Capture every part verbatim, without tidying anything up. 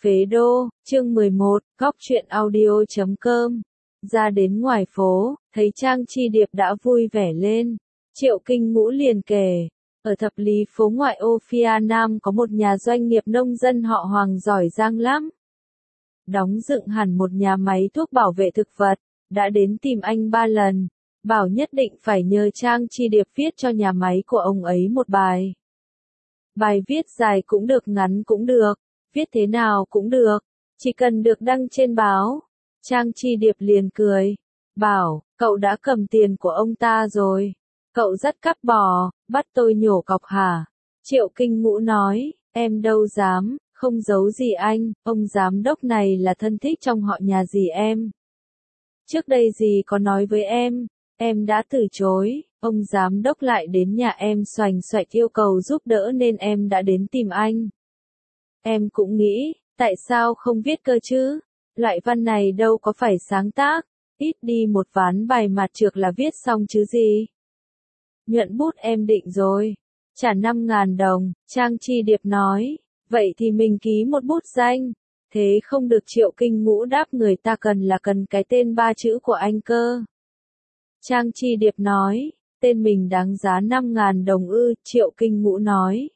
Phế Đô, chương mười một, góc truyện audio chấm com. Ra đến ngoài phố, thấy Trang Chi Điệp đã vui vẻ lên. Triệu Kinh Ngũ liền kể, ở thập lý phố ngoại ô phía Nam có một nhà doanh nghiệp nông dân họ Hoàng giỏi giang lắm. Đóng dựng hẳn một nhà máy thuốc bảo vệ thực vật, đã đến tìm anh ba lần, bảo nhất định phải nhờ Trang Chi Điệp viết cho nhà máy của ông ấy một bài. Bài viết dài cũng được, ngắn cũng được, viết thế nào cũng được, chỉ cần được đăng trên báo. Trang Chi Điệp liền cười, bảo, cậu đã cầm tiền của ông ta rồi, cậu dắt cắp bò, bắt tôi nhổ cọc hả? Triệu Kinh Ngũ nói, em đâu dám, không giấu gì anh, ông giám đốc này là thân thích trong họ nhà dì em. Trước đây dì có nói với em, em đã từ chối, ông giám đốc lại đến nhà em xoành xoạch yêu cầu giúp đỡ nên em đã đến tìm anh. Em cũng nghĩ, tại sao không viết cơ chứ? Loại văn này đâu có phải sáng tác, ít đi một ván bài mặt trược là viết xong chứ gì. Nhuận bút em định rồi, trả năm ngàn đồng, Trang Chi Điệp nói, vậy thì mình ký một bút danh. Thế không được, Triệu Kinh Ngũ đáp, người ta cần là cần cái tên ba chữ của anh cơ. Trang Chi Điệp nói, tên mình đáng giá năm ngàn đồng ư? Triệu Kinh Ngũ nói,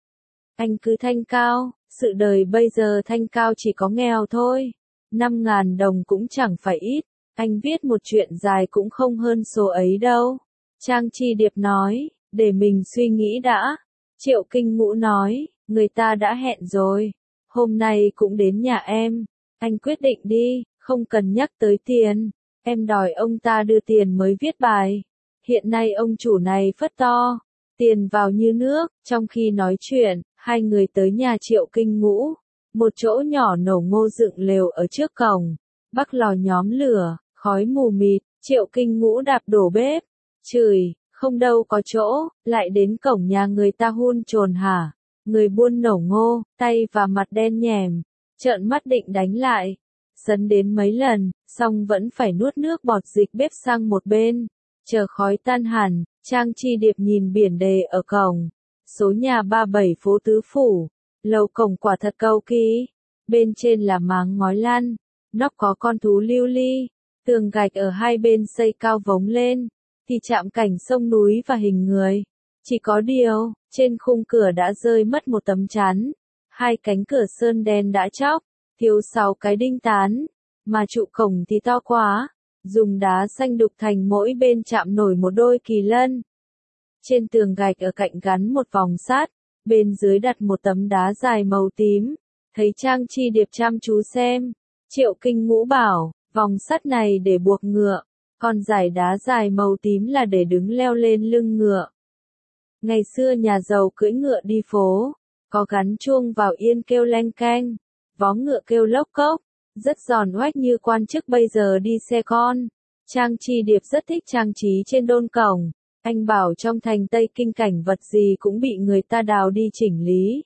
anh cứ thanh cao, sự đời bây giờ thanh cao chỉ có nghèo thôi. Năm ngàn đồng cũng chẳng phải ít, anh viết một chuyện dài cũng không hơn số ấy đâu. Trang Chi Điệp nói, để mình suy nghĩ đã. Triệu Kinh Ngũ nói, người ta đã hẹn rồi, hôm nay cũng đến nhà em, anh quyết định đi, không cần nhắc tới tiền, em đòi ông ta đưa tiền mới viết bài. Hiện nay ông chủ này phất to, tiền vào như nước. Trong khi nói chuyện, hai người tới nhà Triệu Kinh Ngũ, một chỗ nhỏ nổ ngô dựng lều ở trước cổng, bắc lò nhóm lửa, khói mù mịt. Triệu Kinh Ngũ đạp đổ bếp, chửi, không đâu có chỗ, lại đến cổng nhà người ta hun trồn hả? Người buôn nổ ngô, tay và mặt đen nhèm, trợn mắt định đánh lại, sấn đến mấy lần, xong vẫn phải nuốt nước bọt dịch bếp sang một bên, chờ khói tan hẳn. Trang Chi Điệp nhìn biển đề ở cổng, số nhà ba mươi bảy phố Tứ Phủ, lầu cổng quả thật cầu kỳ, bên trên là máng ngói lăn, nóc có con thú lưu ly, tường gạch ở hai bên xây cao vống lên, thì chạm cảnh sông núi và hình người. Chỉ có điều, trên khung cửa đã rơi mất một tấm chắn, hai cánh cửa sơn đen đã chóc, thiếu sáu cái đinh tán, mà trụ cổng thì to quá, dùng đá xanh đục thành mỗi bên chạm nổi một đôi kỳ lân. Trên tường gạch ở cạnh gắn một vòng sắt, bên dưới đặt một tấm đá dài màu tím. Thấy Trang Chi Điệp chăm chú xem, Triệu Kinh Ngũ bảo, vòng sắt này để buộc ngựa, còn dải đá dài màu tím là để đứng leo lên lưng ngựa. Ngày xưa nhà giàu cưỡi ngựa đi phố, có gắn chuông vào yên kêu leng keng, vó ngựa kêu lốc cốc, rất giòn oách như quan chức bây giờ đi xe con. Trang Chi Điệp rất thích trang trí trên đôn cổng, anh bảo trong thành Tây Kinh cảnh vật gì cũng bị người ta đào đi chỉnh lý.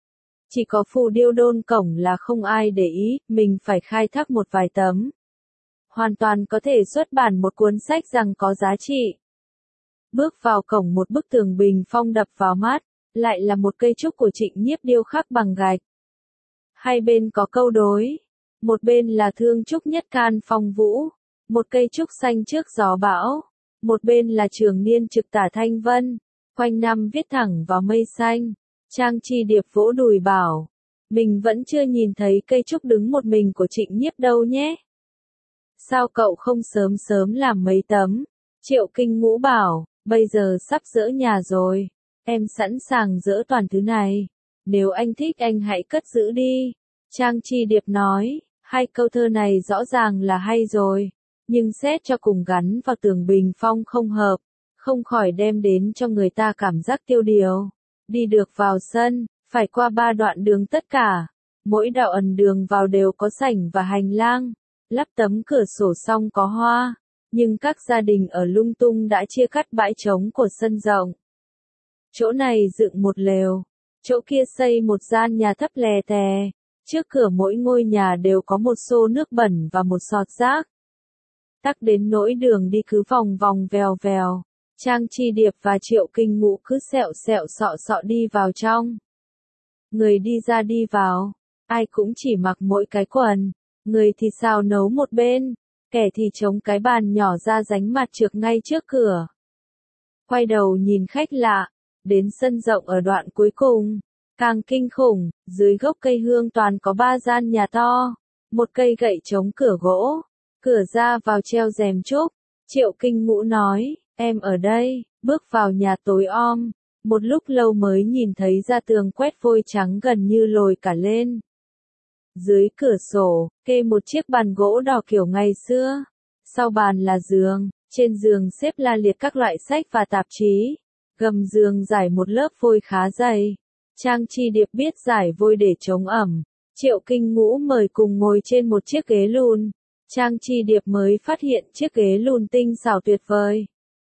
Chỉ có phù điêu đôn cổng là không ai để ý, mình phải khai thác một vài tấm. Hoàn toàn có thể xuất bản một cuốn sách rằng có giá trị. Bước vào cổng, một bức tường bình phong đập vào mắt, lại là một cây trúc của Trịnh Nhiếp điêu khắc bằng gạch. Hai bên có câu đối, một bên là thương trúc nhất can phong vũ, một cây trúc xanh trước gió bão, một bên là trường niên trực tả thanh vân, quanh năm viết thẳng vào mây xanh. Trang Chi Điệp vỗ đùi bảo, mình vẫn chưa nhìn thấy cây trúc đứng một mình của Trịnh Nhiếp đâu nhé. Sao cậu không sớm sớm làm mấy tấm? Triệu Kinh Ngũ bảo, bây giờ sắp dỡ nhà rồi, em sẵn sàng dỡ toàn thứ này, nếu anh thích anh hãy cất giữ đi. Trang Chi Điệp nói, hai câu thơ này rõ ràng là hay rồi, nhưng xét cho cùng gắn vào tường bình phong không hợp, không khỏi đem đến cho người ta cảm giác tiêu điều. Đi được vào sân, phải qua ba đoạn đường tất cả, mỗi đạo ẩn đường vào đều có sảnh và hành lang, lắp tấm cửa sổ xong có hoa, nhưng các gia đình ở lung tung đã chia cắt bãi trống của sân rộng. Chỗ này dựng một lều, chỗ kia xây một gian nhà thấp lè tè, trước cửa mỗi ngôi nhà đều có một xô nước bẩn và một sọt rác. Tắc đến nỗi đường đi cứ vòng vòng vèo vèo. Trang Chi Điệp và Triệu Kinh Ngũ cứ sẹo sẹo sọ sọ đi vào trong. Người đi ra đi vào, ai cũng chỉ mặc mỗi cái quần, người thì xào nấu một bên, kẻ thì chống cái bàn nhỏ ra ránh mặt trượt ngay trước cửa. Quay đầu nhìn khách lạ, đến sân rộng ở đoạn cuối cùng, càng kinh khủng, dưới gốc cây hương toàn có ba gian nhà to, một cây gậy chống cửa gỗ, cửa ra vào treo rèm trúc. Triệu Kinh Ngũ nói, em ở đây, bước vào nhà tối om, một lúc lâu mới nhìn thấy ra tường quét vôi trắng gần như lồi cả lên. Dưới cửa sổ, kê một chiếc bàn gỗ đỏ kiểu ngày xưa, sau bàn là giường, trên giường xếp la liệt các loại sách và tạp chí, gầm giường rải một lớp vôi khá dày. Trang Chi Điệp biết rải vôi để chống ẩm, Triệu Kinh Ngũ mời cùng ngồi trên một chiếc ghế lùn. Trang Chi Điệp mới phát hiện chiếc ghế lùn tinh xảo tuyệt vời.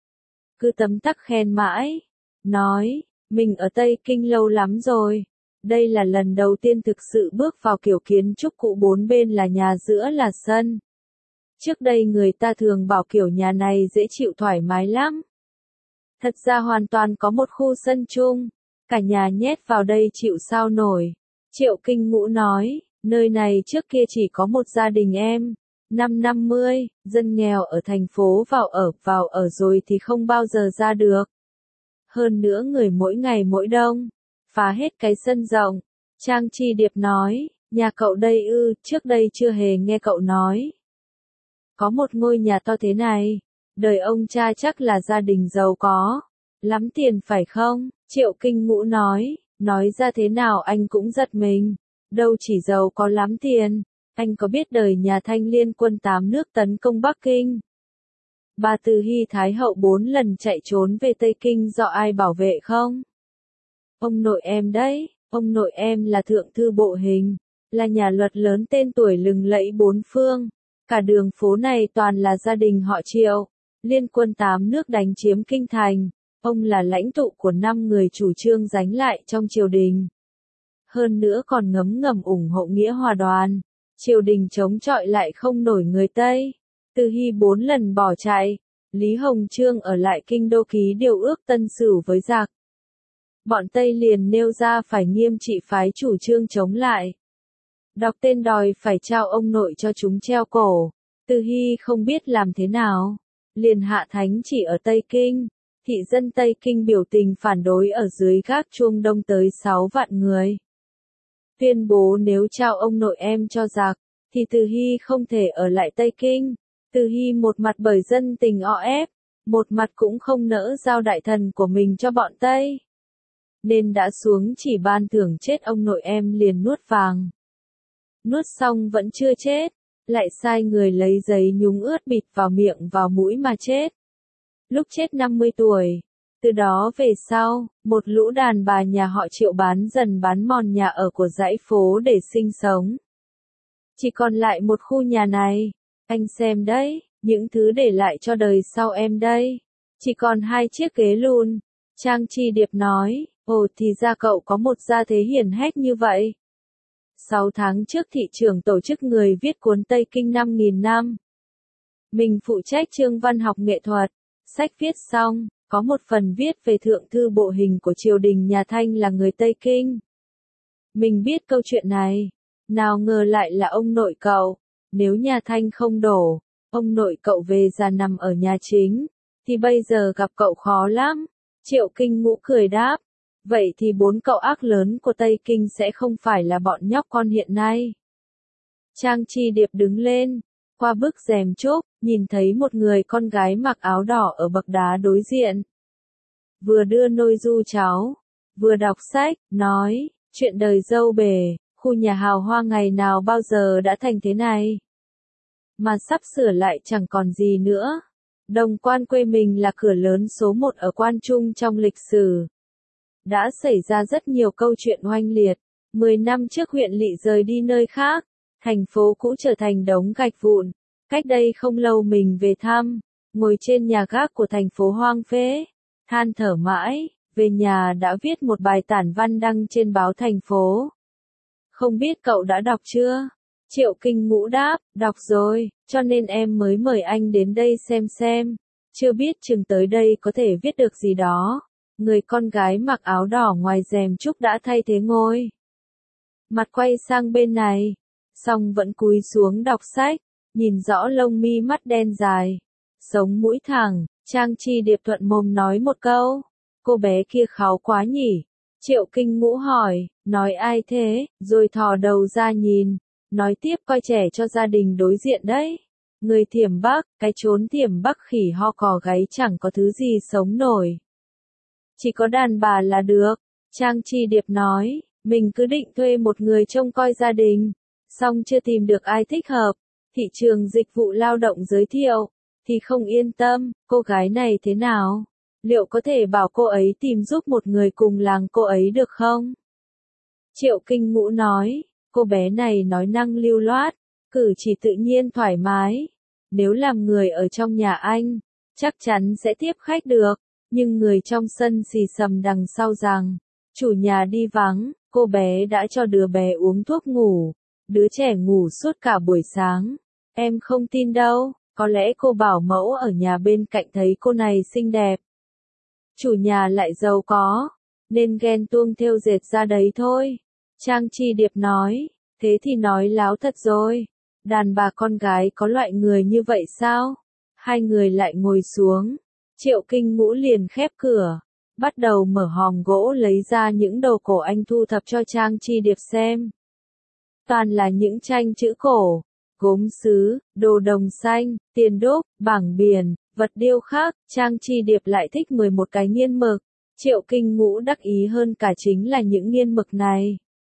Cứ tấm tắc khen mãi, nói, mình ở Tây Kinh lâu lắm rồi. Đây là lần đầu tiên thực sự bước vào kiểu kiến trúc cũ bốn bên là nhà giữa là sân. Trước đây người ta thường bảo kiểu nhà này dễ chịu thoải mái lắm. Thật ra hoàn toàn có một khu sân chung, cả nhà nhét vào đây chịu sao nổi. Triệu Kinh Ngũ nói, nơi này trước kia chỉ có một gia đình em. Năm năm mươi, dân nghèo ở thành phố vào ở, vào ở rồi thì không bao giờ ra được. Hơn nữa người mỗi ngày mỗi đông, phá hết cái sân rộng. Trang Chi Điệp nói, nhà cậu đây ư, trước đây chưa hề nghe cậu nói. Có một ngôi nhà to thế này, đời ông cha chắc là gia đình giàu có, lắm tiền phải không? Triệu Kinh Ngũ nói, nói ra thế nào anh cũng giật mình, đâu chỉ giàu có lắm tiền. Anh có biết đời nhà Thanh liên quân tám nước tấn công Bắc Kinh? Bà Từ Hy Thái hậu bốn lần chạy trốn về Tây Kinh do ai bảo vệ không? Ông nội em đấy, ông nội em là thượng thư bộ hình, là nhà luật lớn tên tuổi lừng lẫy bốn phương. Cả đường phố này toàn là gia đình họ Triệu. Liên quân tám nước đánh chiếm kinh thành, ông là lãnh tụ của năm người chủ trương giành lại trong triều đình. Hơn nữa còn ngấm ngầm ủng hộ nghĩa hòa đoàn. Triều đình chống chọi lại không nổi người Tây. Từ Hy bốn lần bỏ chạy. Lý Hồng Chương ở lại kinh đô ký điều ước tân sửu với giặc. Bọn Tây liền nêu ra phải nghiêm trị phái chủ trương chống lại. Đọc tên đòi phải trao ông nội cho chúng treo cổ. Từ Hy không biết làm thế nào. Liền hạ thánh chỉ ở Tây Kinh. Thị dân Tây Kinh biểu tình phản đối ở dưới gác chuông đông tới sáu vạn người. Tuyên bố nếu trao ông nội em cho giặc, thì Từ Hy không thể ở lại Tây Kinh. Từ Hy một mặt bởi dân tình o ép, một mặt cũng không nỡ giao đại thần của mình cho bọn Tây. Nên đã xuống chỉ ban thưởng chết ông nội em liền nuốt vàng. Nuốt xong vẫn chưa chết, lại sai người lấy giấy nhúng ướt bịt vào miệng vào mũi mà chết. Lúc chết năm mươi tuổi. Từ đó về sau, một lũ đàn bà nhà họ Triệu bán dần bán mòn nhà ở của dãy phố để sinh sống. Chỉ còn lại một khu nhà này. Anh xem đấy, những thứ để lại cho đời sau em đây. Chỉ còn hai chiếc ghế lùn. Trang Chi Điệp nói, ồ thì ra cậu có một gia thế hiển hách như vậy. Sáu tháng trước thị trưởng tổ chức người viết cuốn Tây Kinh năm nghìn năm. Mình phụ trách chương văn học nghệ thuật. Sách viết xong, có một phần viết về thượng thư bộ hình của triều đình nhà Thanh là người Tây Kinh. Mình biết câu chuyện này, nào ngờ lại là ông nội cậu. Nếu nhà Thanh không đổ, ông nội cậu về già nằm ở nhà chính, thì bây giờ gặp cậu khó lắm. Triệu Kinh Ngũ cười đáp, vậy thì bốn cậu ác lớn của Tây Kinh sẽ không phải là bọn nhóc con hiện nay. Trang Chi Điệp đứng lên, qua bức rèm trúc, nhìn thấy một người con gái mặc áo đỏ ở bậc đá đối diện. Vừa đưa nôi du cháu, vừa đọc sách, nói, chuyện đời dâu bể, khu nhà hào hoa ngày nào bao giờ đã thành thế này. Mà sắp sửa lại chẳng còn gì nữa. Đồng Quan quê mình là cửa lớn số một ở Quan Trung trong lịch sử. Đã xảy ra rất nhiều câu chuyện oanh liệt. Mười năm trước huyện lỵ rời đi nơi khác, thành phố cũ trở thành đống gạch vụn. Cách đây không lâu mình về thăm, ngồi trên nhà gác của thành phố hoang phế, than thở mãi, về nhà đã viết một bài tản văn đăng trên báo thành phố. Không biết cậu đã đọc chưa? Triệu Kinh Ngũ đáp, đọc rồi, cho nên em mới mời anh đến đây xem xem. Chưa biết chừng tới đây có thể viết được gì đó. Người con gái mặc áo đỏ ngoài rèm trúc đã thay thế ngôi. mặt quay sang bên này, song vẫn cúi xuống đọc sách, nhìn rõ lông mi mắt đen dài, sống mũi thẳng. Trang Chi Điệp thuận mồm nói một câu, cô bé kia kháu quá nhỉ. Triệu Kinh Ngũ hỏi, nói ai thế, rồi thò đầu ra nhìn, nói tiếp coi trẻ cho gia đình đối diện đấy. Người Thiểm Bắc, cái chốn Thiểm Bắc khỉ ho cò gáy chẳng có thứ gì sống nổi. Chỉ có đàn bà là được. Trang Chi Điệp nói, mình cứ định thuê một người trông coi gia đình, song chưa tìm được ai thích hợp. Thị trường dịch vụ lao động giới thiệu, thì không yên tâm, cô gái này thế nào? Liệu có thể bảo cô ấy tìm giúp một người cùng làng cô ấy được không? Triệu Kinh Ngũ nói, cô bé này nói năng lưu loát, cử chỉ tự nhiên thoải mái. Nếu làm người ở trong nhà anh, chắc chắn sẽ tiếp khách được. Nhưng người trong sân xì xầm đằng sau rằng, chủ nhà đi vắng, cô bé đã cho đứa bé uống thuốc ngủ. Đứa trẻ ngủ suốt cả buổi sáng. Em không tin đâu, có lẽ cô bảo mẫu ở nhà bên cạnh thấy cô này xinh đẹp. Chủ nhà lại giàu có, nên ghen tuông thêu dệt ra đấy thôi. Trang Chi Điệp nói, thế thì nói láo thật rồi. Đàn bà con gái có loại người như vậy sao? Hai người lại ngồi xuống. Triệu Kinh Ngũ liền khép cửa, bắt đầu mở hòm gỗ lấy ra những đồ cổ anh thu thập cho Trang Chi Điệp xem. Toàn là những tranh chữ cổ, gốm sứ, đồ đồng xanh, tiền đúc, bảng biển, vật điêu khắc. Trang Chi Điệp lại thích mười một cái nghiên mực. Triệu Kinh Ngũ đắc ý hơn cả chính là những nghiên mực này.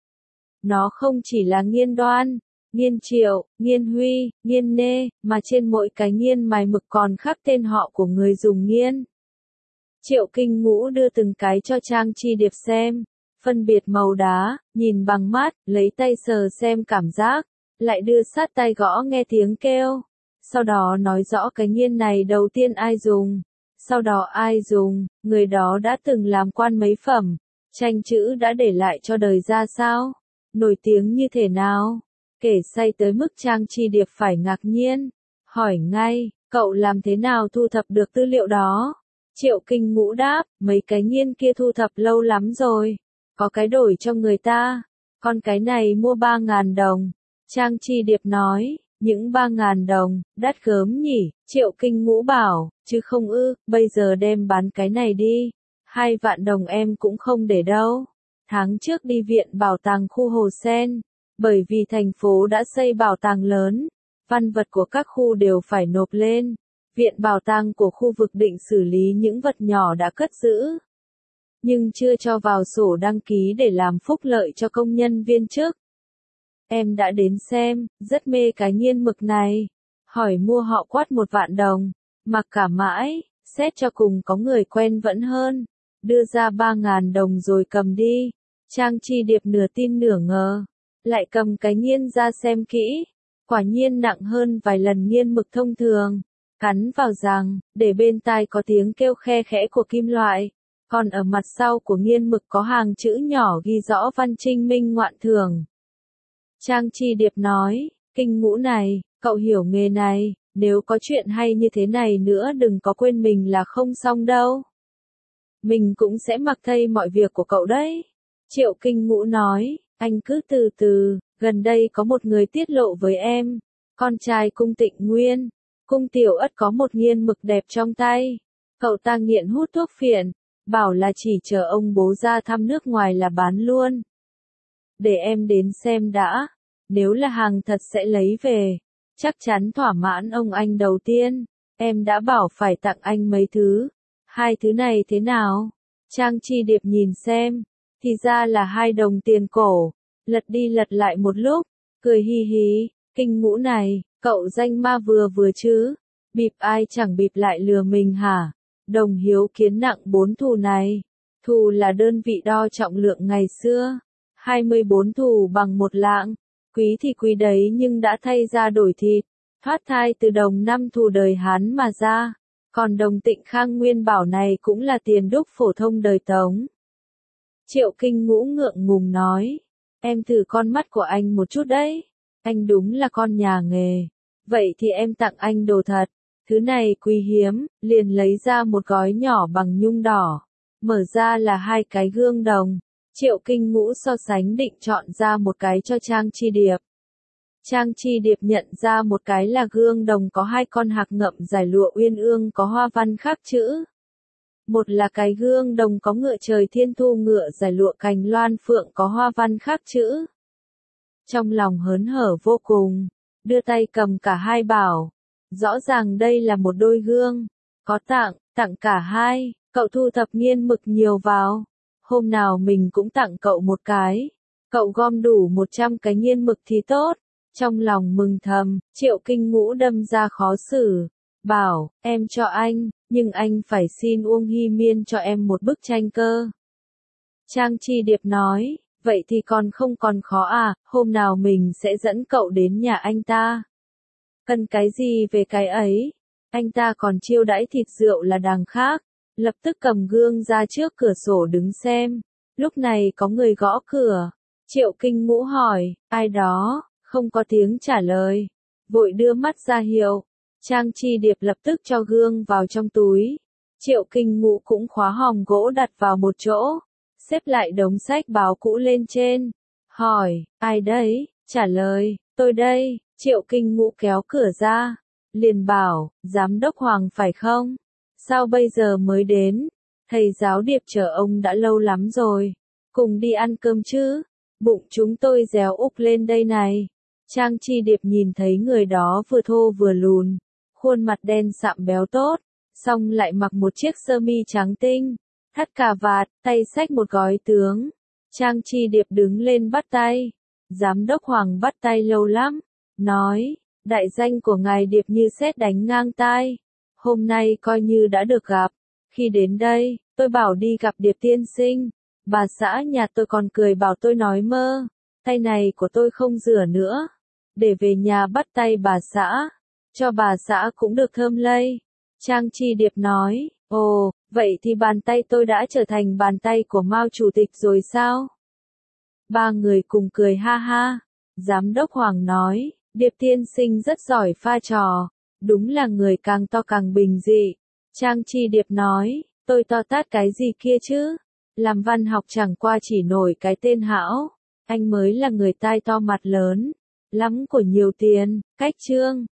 Nó không chỉ là nghiên Đoan, nghiên Triệu, nghiên Huy, nghiên Nê, mà trên mỗi cái nghiên mài mực còn khắc tên họ của người dùng nghiên. Triệu Kinh Ngũ đưa từng cái cho Trang Chi Điệp xem, phân biệt màu đá, nhìn bằng mắt, lấy tay sờ xem cảm giác, lại đưa sát tay gõ nghe tiếng kêu. Sau đó nói rõ cái nghiên này đầu tiên ai dùng, sau đó ai dùng, người đó đã từng làm quan mấy phẩm, tranh chữ đã để lại cho đời ra sao, nổi tiếng như thế nào. Kể say tới mức Trang Chi Điệp phải ngạc nhiên, hỏi ngay, cậu làm thế nào thu thập được tư liệu đó? Triệu Kinh Ngũ đáp, mấy cái nghiên kia thu thập lâu lắm rồi, có cái đổi cho người ta, con cái này mua ba ngàn đồng. Trang Chi Điệp nói, những ba ngàn đồng, đắt gớm nhỉ. Triệu Kinh Ngũ bảo, chứ không ư, bây giờ đem bán cái này đi, hai vạn đồng em cũng không để đâu. Tháng trước đi viện bảo tàng khu Hồ Sen, bởi vì thành phố đã xây bảo tàng lớn, văn vật của các khu đều phải nộp lên. Viện bảo tàng của khu vực định xử lý những vật nhỏ đã cất giữ, nhưng chưa cho vào sổ đăng ký để làm phúc lợi cho công nhân viên chức. Em đã đến xem, rất mê cái nghiên mực này. Hỏi mua họ quát một vạn đồng, mặc cả mãi, xét cho cùng có người quen vẫn hơn. Đưa ra ba ngàn đồng rồi cầm đi. Trang Chi Điệp nửa tin nửa ngờ, lại cầm cái nghiên ra xem kỹ. Quả nhiên nặng hơn vài lần nghiên mực thông thường. Cắn vào rằng, để bên tai có tiếng kêu khe khẽ của kim loại. Còn ở mặt sau của nghiên mực có hàng chữ nhỏ ghi rõ văn trinh minh ngoạn thường. Trang Chi Điệp nói, Kinh Ngũ này, cậu hiểu nghề này, nếu có chuyện hay như thế này nữa đừng có quên mình là không xong đâu. Mình cũng sẽ mặc thay mọi việc của cậu đấy. Triệu Kinh Ngũ nói, anh cứ từ từ, gần đây có một người tiết lộ với em, con trai Cung Tịnh Nguyên. Cung Tiểu Ất có một nghiên mực đẹp trong tay. Cậu ta nghiện hút thuốc phiện, bảo là chỉ chờ ông bố ra thăm nước ngoài là bán luôn. Để em đến xem đã, nếu là hàng thật sẽ lấy về, chắc chắn thỏa mãn ông anh đầu tiên. Em đã bảo phải tặng anh mấy thứ, hai thứ này thế nào? Trang Chi Điệp nhìn xem, thì ra là hai đồng tiền cổ, lật đi lật lại một lúc, cười hi hí, Kinh Ngũ này, cậu danh ma vừa vừa chứ, bịp ai chẳng bịp lại lừa mình hả? Đồng hiếu kiến nặng bốn thù này, thù là đơn vị đo trọng lượng ngày xưa, hai mươi bốn thù bằng một lạng, quý thì quý đấy nhưng đã thay ra đổi thịt, thoát thai từ đồng năm thù đời Hán mà ra, còn đồng Tịnh Khang Nguyên Bảo này cũng là tiền đúc phổ thông đời Tống. Triệu Kinh Ngũ ngượng ngùng nói, em thử con mắt của anh một chút đấy, anh đúng là con nhà nghề, vậy thì em tặng anh đồ thật. Thứ này quý hiếm, liền lấy ra một gói nhỏ bằng nhung đỏ, mở ra là hai cái gương đồng. Triệu Kinh Ngũ so sánh định chọn ra một cái cho Trang Chi Điệp. Trang Chi Điệp nhận ra một cái là gương đồng có hai con hạc ngậm giải lụa uyên ương có hoa văn khắc chữ. Một là cái gương đồng có ngựa trời thiên thu ngựa giải lụa cành loan phượng có hoa văn khắc chữ. Trong lòng hớn hở vô cùng, đưa tay cầm cả hai bảo. Rõ ràng đây là một đôi gương, có tặng, tặng cả hai, cậu thu thập nghiên mực nhiều vào. Hôm nào mình cũng tặng cậu một cái, cậu gom đủ một trăm cái nghiên mực thì tốt. Trong lòng mừng thầm, Triệu Kinh Ngũ đâm ra khó xử, bảo, em cho anh, nhưng anh phải xin Uông Hy Miên cho em một bức tranh cơ. Trang Chi Điệp nói, vậy thì còn không còn khó à, hôm nào mình sẽ dẫn cậu đến nhà anh ta. Cần cái gì về cái ấy, anh ta còn chiêu đãi thịt rượu là đằng khác, lập tức cầm gương ra trước cửa sổ đứng xem. Lúc này có người gõ cửa, Triệu Kinh Ngũ hỏi, ai đó, không có tiếng trả lời, vội đưa mắt ra hiệu. Trang Chi Điệp lập tức cho gương vào trong túi. Triệu Kinh Ngũ cũng khóa hòm gỗ đặt vào một chỗ, xếp lại đống sách báo cũ lên trên. Hỏi, ai đấy? Trả lời, tôi đây. Triệu Kinh Ngũ kéo cửa ra, liền bảo, giám đốc Hoàng phải không? Sao bây giờ mới đến? Thầy giáo Điệp chờ ông đã lâu lắm rồi. Cùng đi ăn cơm chứ? Bụng chúng tôi réo úc lên đây này. Trang Chi Điệp nhìn thấy người đó vừa thô vừa lùn, khuôn mặt đen sạm béo tốt, xong lại mặc một chiếc sơ mi trắng tinh, thắt cà vạt, tay xách một gói tướng. Trang Chi Điệp đứng lên bắt tay. Giám đốc Hoàng bắt tay lâu lắm, nói, đại danh của ngài Điệp như sét đánh ngang tai. Hôm nay coi như đã được gặp. Khi đến đây, tôi bảo đi gặp Điệp tiên sinh. Bà xã nhà tôi còn cười bảo tôi nói mơ. Tay này của tôi không rửa nữa. Để về nhà bắt tay bà xã. Cho bà xã cũng được thơm lây. Trang Chi Điệp nói, ồ, vậy thì bàn tay tôi đã trở thành bàn tay của Mao Chủ tịch rồi sao? Ba người cùng cười ha ha. Giám đốc Hoàng nói, Điệp tiên sinh rất giỏi pha trò. Đúng là người càng to càng bình dị. Trang Chi Điệp nói, tôi to tát cái gì kia chứ? Làm văn học chẳng qua chỉ nổi cái tên Hão. Anh mới là người tai to mặt lớn. Lắm của nhiều tiền, cách trương.